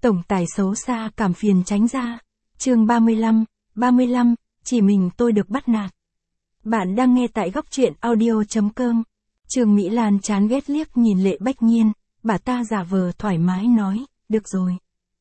Tổng tài xấu xa cảm phiền tránh ra. Chương 35, chỉ mình tôi được bắt nạt. Bạn đang nghe tại góc truyện audio.com. Trương Mỹ Lan chán ghét liếc nhìn Lệ Bách Nhiên, bà ta giả vờ thoải mái nói, được rồi.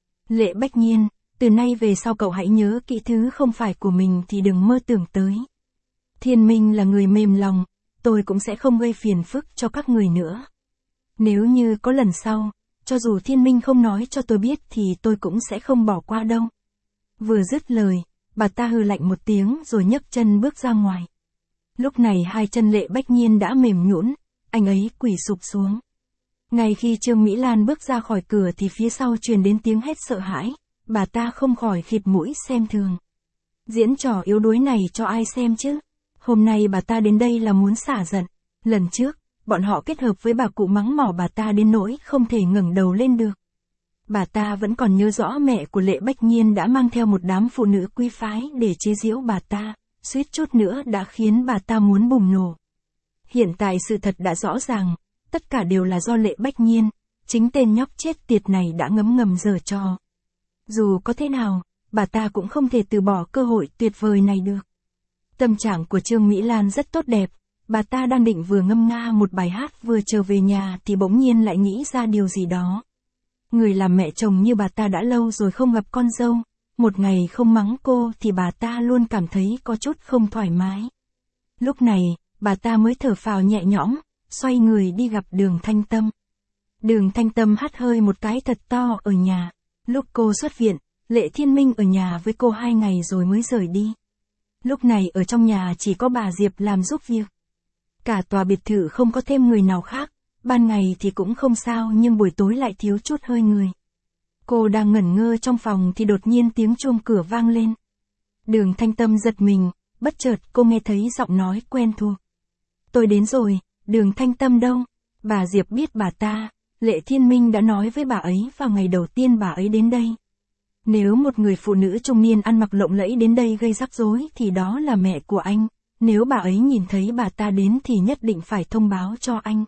Lệ Bách Nhiên, từ nay về sau cậu hãy nhớ kỹ thứ không phải của mình thì đừng mơ tưởng tới. Thiên Minh là người mềm lòng, tôi cũng sẽ không gây phiền phức cho các người nữa. Nếu như có lần sau, cho dù Thiên Minh không nói cho tôi biết thì tôi cũng sẽ không bỏ qua đâu. Vừa dứt lời, bà ta hừ lạnh một tiếng rồi nhấc chân bước ra ngoài. Lúc này hai chân Lệ Bách Nhiên đã mềm nhũn, anh ấy quỳ sụp xuống. Ngay khi Trương Mỹ Lan bước ra khỏi cửa thì phía sau truyền đến tiếng hét sợ hãi, bà ta không khỏi khịt mũi xem thường. Diễn trò yếu đuối này cho ai xem chứ? Hôm nay bà ta đến đây là muốn xả giận. Lần trước, bọn họ kết hợp với bà cụ mắng mỏ bà ta đến nỗi không thể ngẩng đầu lên được. Bà ta vẫn còn nhớ rõ mẹ của Lệ Bách Nhiên đã mang theo một đám phụ nữ quý phái để chế giễu bà ta, suýt chút nữa đã khiến bà ta muốn bùng nổ. Hiện tại sự thật đã rõ ràng, tất cả đều là do Lệ Bách Nhiên, chính tên nhóc chết tiệt này đã ngấm ngầm giở trò. Dù có thế nào, bà ta cũng không thể từ bỏ cơ hội tuyệt vời này được. Tâm trạng của Trương Mỹ Lan rất tốt đẹp, bà ta đang định vừa ngâm nga một bài hát vừa trở về nhà thì bỗng nhiên lại nghĩ ra điều gì đó. Người làm mẹ chồng như bà ta đã lâu rồi không gặp con dâu, một ngày không mắng cô thì bà ta luôn cảm thấy có chút không thoải mái. Lúc này, bà ta mới thở phào nhẹ nhõm, xoay người đi gặp Đường Thanh Tâm. Đường Thanh Tâm hắt hơi một cái thật to ở nhà. Lúc cô xuất viện, Lệ Thiên Minh ở nhà với cô 2 ngày rồi mới rời đi. Lúc này ở trong nhà chỉ có bà Diệp làm giúp việc. Cả tòa biệt thự không có thêm người nào khác, ban ngày thì cũng không sao nhưng buổi tối lại thiếu chút hơi người. Cô đang ngẩn ngơ trong phòng thì đột nhiên tiếng chuông cửa vang lên. Đường Thanh Tâm giật mình, bất chợt cô nghe thấy giọng nói quen thuộc. Tôi đến rồi, Đường Thanh Tâm đâu? Bà Diệp biết bà ta, Lệ Thiên Minh đã nói với bà ấy vào ngày đầu tiên bà ấy đến đây. Nếu một người phụ nữ trung niên ăn mặc lộng lẫy đến đây gây rắc rối thì đó là mẹ của anh. Nếu bà ấy nhìn thấy bà ta đến thì nhất định phải thông báo cho anh.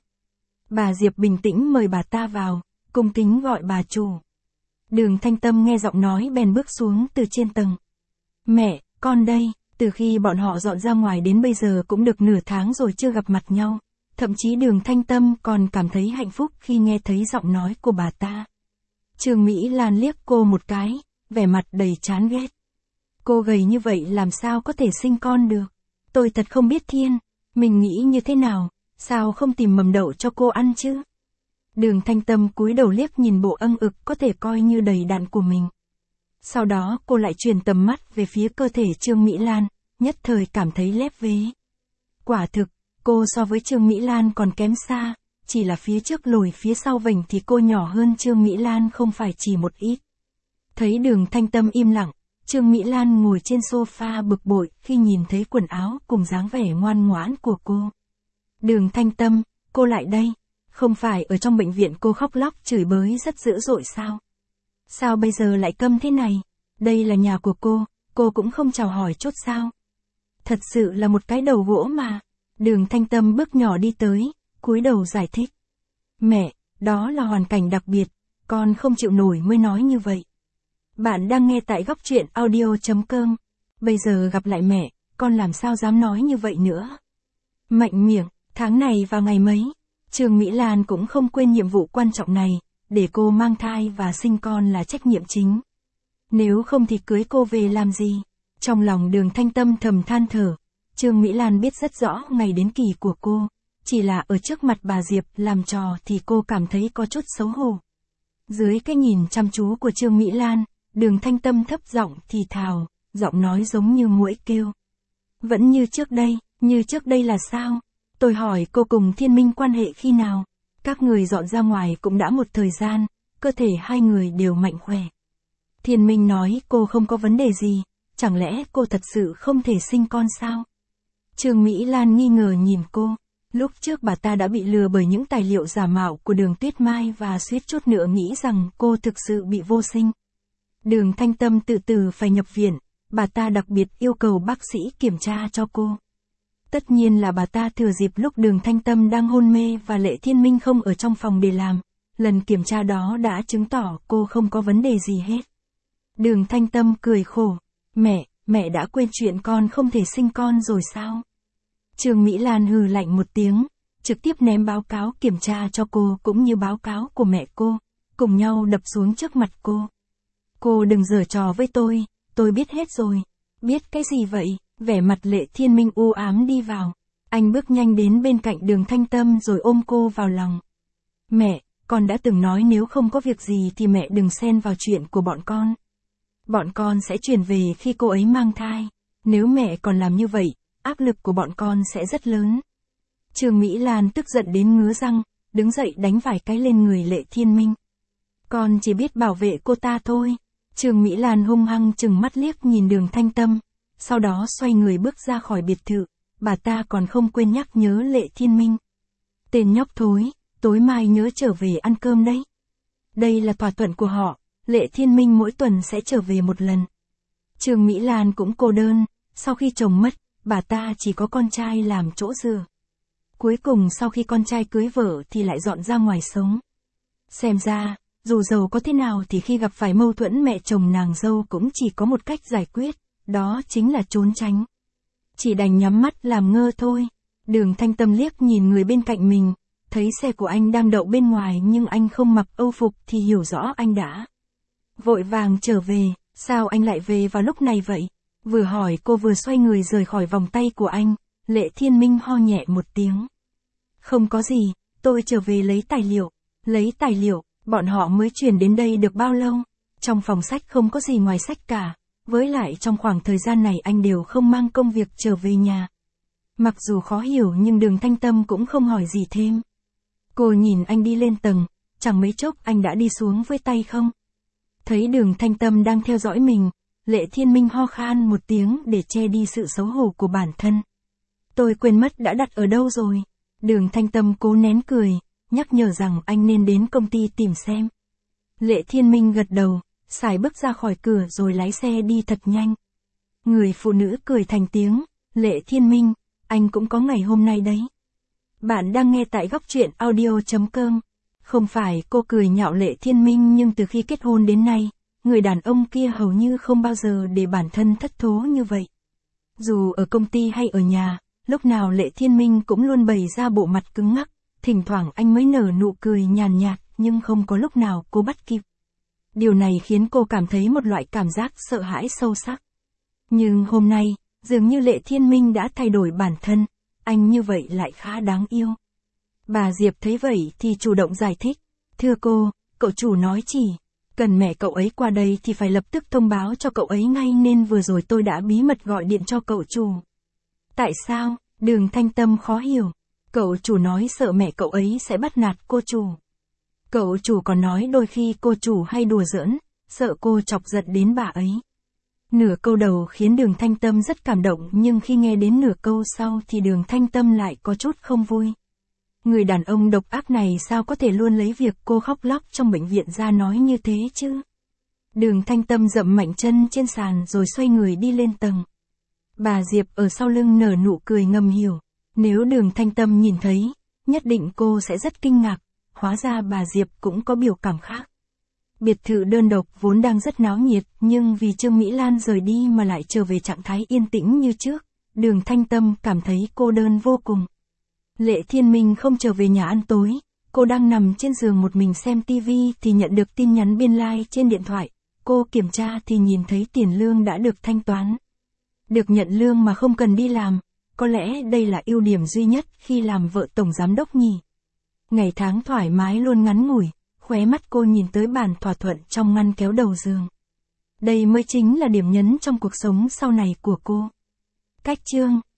Bà Diệp bình tĩnh mời bà ta vào, cung kính gọi bà chủ. Đường Thanh Tâm nghe giọng nói bèn bước xuống từ trên tầng. Mẹ, con đây, từ khi bọn họ dọn ra ngoài đến bây giờ cũng được nửa tháng rồi chưa gặp mặt nhau. Thậm chí Đường Thanh Tâm còn cảm thấy hạnh phúc khi nghe thấy giọng nói của bà ta. Trương Mỹ Lan liếc cô một cái, vẻ mặt đầy chán ghét. Cô gầy như vậy làm sao có thể sinh con được? Tôi thật không biết Thiên, mình nghĩ như thế nào, sao không tìm mầm đậu cho cô ăn chứ? Đường Thanh Tâm cúi đầu liếc nhìn bộ âng ực có thể coi như đầy đặn của mình. Sau đó cô lại truyền tầm mắt về phía cơ thể Trương Mỹ Lan, nhất thời cảm thấy lép vế. Quả thực, cô so với Trương Mỹ Lan còn kém xa, chỉ là phía trước lồi phía sau vành thì cô nhỏ hơn Trương Mỹ Lan không phải chỉ một ít. Thấy Đường Thanh Tâm im lặng, Trương Mỹ Lan ngồi trên sofa bực bội khi nhìn thấy quần áo cùng dáng vẻ ngoan ngoãn của cô. Đường Thanh Tâm, cô lại đây, không phải ở trong bệnh viện cô khóc lóc chửi bới rất dữ dội sao? Sao bây giờ lại câm thế này? Đây là nhà của cô cũng không chào hỏi chút sao? Thật sự là một cái đầu gỗ mà. Đường Thanh Tâm bước nhỏ đi tới, cúi đầu giải thích. Mẹ, đó là hoàn cảnh đặc biệt, con không chịu nổi mới nói như vậy. Bạn đang nghe tại góc truyện audio.com. Bây giờ gặp lại mẹ, con làm sao dám nói như vậy nữa. Mạnh miệng, tháng này vào ngày mấy, Trương Mỹ Lan cũng không quên nhiệm vụ quan trọng này, để cô mang thai và sinh con là trách nhiệm chính. Nếu không thì cưới cô về làm gì? Trong lòng Đường Thanh Tâm thầm than thở, Trương Mỹ Lan biết rất rõ ngày đến kỳ của cô, chỉ là ở trước mặt bà Diệp làm trò thì cô cảm thấy có chút xấu hổ. Dưới cái nhìn chăm chú của Trương Mỹ Lan, Đường Thanh Tâm thấp giọng thì thào, giọng nói giống như muỗi kêu. Vẫn như trước đây là sao? Tôi hỏi cô cùng Thiên Minh quan hệ khi nào? Các người dọn ra ngoài cũng đã một thời gian, cơ thể hai người đều mạnh khỏe. Thiên Minh nói cô không có vấn đề gì, chẳng lẽ cô thật sự không thể sinh con sao? Trương Mỹ Lan nghi ngờ nhìn cô. Lúc trước bà ta đã bị lừa bởi những tài liệu giả mạo của Đường Tuyết Mai và suýt chút nữa nghĩ rằng cô thực sự bị vô sinh. Đường Thanh Tâm tự tử phải nhập viện, bà ta đặc biệt yêu cầu bác sĩ kiểm tra cho cô. Tất nhiên là bà ta thừa dịp lúc Đường Thanh Tâm đang hôn mê và Lệ Thiên Minh không ở trong phòng để làm. lần kiểm tra đó đã chứng tỏ cô không có vấn đề gì hết. Đường Thanh Tâm cười khổ. Mẹ đã quên chuyện con không thể sinh con rồi sao? Trương Mỹ Lan hừ lạnh một tiếng, trực tiếp ném báo cáo kiểm tra cho cô cũng như báo cáo của mẹ cô, cùng nhau đập xuống trước mặt cô. Cô đừng giở trò với tôi biết hết rồi. Biết cái gì vậy? Vẻ mặt Lệ Thiên Minh u ám đi vào. Anh bước nhanh đến bên cạnh Đường Thanh Tâm rồi ôm cô vào lòng. Mẹ, con đã từng nói nếu không có việc gì thì mẹ đừng xen vào chuyện của bọn con. Bọn con sẽ chuyển về khi cô ấy mang thai. Nếu mẹ còn làm như vậy, áp lực của bọn con sẽ rất lớn. Trương Mỹ Lan tức giận đến ngứa răng, đứng dậy đánh vài cái lên người Lệ Thiên Minh. Con chỉ biết bảo vệ cô ta thôi. Trương Mỹ Lan hung hăng chừng mắt liếc nhìn Đường Thanh Tâm, sau đó xoay người bước ra khỏi biệt thự, bà ta còn không quên nhắc nhớ Lệ Thiên Minh. Tên nhóc thối, tối mai nhớ trở về ăn cơm đấy. Đây là thỏa thuận của họ, Lệ Thiên Minh mỗi tuần sẽ trở về một lần. Trương Mỹ Lan cũng cô đơn, sau khi chồng mất, bà ta chỉ có con trai làm chỗ dựa. Cuối cùng sau khi con trai cưới vợ thì lại dọn ra ngoài sống. Xem ra, dù giàu có thế nào thì khi gặp phải mâu thuẫn mẹ chồng nàng dâu cũng chỉ có một cách giải quyết, đó chính là trốn tránh. Chỉ đành nhắm mắt làm ngơ thôi. Đường Thanh Tâm liếc nhìn người bên cạnh mình, thấy xe của anh đang đậu bên ngoài nhưng anh không mặc âu phục thì hiểu rõ anh đã vội vàng trở về. Sao anh lại về vào lúc này vậy? Vừa hỏi cô vừa xoay người rời khỏi vòng tay của anh. Lệ Thiên Minh ho nhẹ một tiếng. Không có gì, tôi trở về lấy tài liệu. Lấy tài liệu, bọn họ mới chuyển đến đây được bao lâu? Trong phòng sách không có gì ngoài sách cả. Với lại trong khoảng thời gian này anh đều không mang công việc trở về nhà. Mặc dù khó hiểu nhưng Đường Thanh Tâm cũng không hỏi gì thêm. Cô nhìn anh đi lên tầng, chẳng mấy chốc anh đã đi xuống với tay không. Thấy Đường Thanh Tâm đang theo dõi mình, Lệ Thiên Minh ho khan một tiếng để che đi sự xấu hổ của bản thân. Tôi quên mất đã đặt ở đâu rồi. Đường Thanh Tâm cố nén cười, nhắc nhở rằng anh nên đến công ty tìm xem. Lệ Thiên Minh gật đầu, xài bước ra khỏi cửa rồi lái xe đi thật nhanh. Người phụ nữ cười thành tiếng. Lệ Thiên Minh, anh cũng có ngày hôm nay đấy. Bạn đang nghe tại Góc Truyện Audio.com. Không phải cô cười nhạo Lệ Thiên Minh nhưng từ khi kết hôn đến nay, người đàn ông kia hầu như không bao giờ để bản thân thất thố như vậy. Dù ở công ty hay ở nhà, lúc nào Lệ Thiên Minh cũng luôn bày ra bộ mặt cứng ngắc, thỉnh thoảng anh mới nở nụ cười nhàn nhạt nhưng không có lúc nào cô bắt kịp. Điều này khiến cô cảm thấy một loại cảm giác sợ hãi sâu sắc. Nhưng hôm nay, dường như Lệ Thiên Minh đã thay đổi bản thân, anh như vậy lại khá đáng yêu. Bà Diệp thấy vậy thì chủ động giải thích. Thưa cô, cậu chủ nói chỉ cần mẹ cậu ấy qua đây thì phải lập tức thông báo cho cậu ấy ngay nên vừa rồi tôi đã bí mật gọi điện cho cậu chủ. Tại sao? Đường Thanh Tâm khó hiểu. Cậu chủ nói sợ mẹ cậu ấy sẽ bắt nạt cô chủ. Cậu chủ còn nói đôi khi cô chủ hay đùa giỡn, sợ cô chọc giận đến bà ấy. Nửa câu đầu khiến Đường Thanh Tâm rất cảm động nhưng khi nghe đến nửa câu sau thì Đường Thanh Tâm lại có chút không vui. Người đàn ông độc ác này sao có thể luôn lấy việc cô khóc lóc trong bệnh viện ra nói như thế chứ? Đường Thanh Tâm dậm mạnh chân trên sàn rồi xoay người đi lên tầng. Bà Diệp ở sau lưng nở nụ cười ngầm hiểu. Nếu Đường Thanh Tâm nhìn thấy, nhất định cô sẽ rất kinh ngạc. Hóa ra bà Diệp cũng có biểu cảm khác. Biệt thự đơn độc vốn đang rất náo nhiệt, nhưng vì Trương Mỹ Lan rời đi mà lại trở về trạng thái yên tĩnh như trước, Đường Thanh Tâm cảm thấy cô đơn vô cùng. Lệ Thiên Minh không trở về nhà ăn tối, cô đang nằm trên giường một mình xem tivi thì nhận được tin nhắn biên lai trên điện thoại. Cô kiểm tra thì nhìn thấy tiền lương đã được thanh toán. Được nhận lương mà không cần đi làm, có lẽ đây là ưu điểm duy nhất khi làm vợ tổng giám đốc nhỉ. Ngày tháng thoải mái luôn ngắn ngủi, khóe mắt cô nhìn tới bản thỏa thuận trong ngăn kéo đầu giường. Đây mới chính là điểm nhấn trong cuộc sống sau này của cô. Cách chương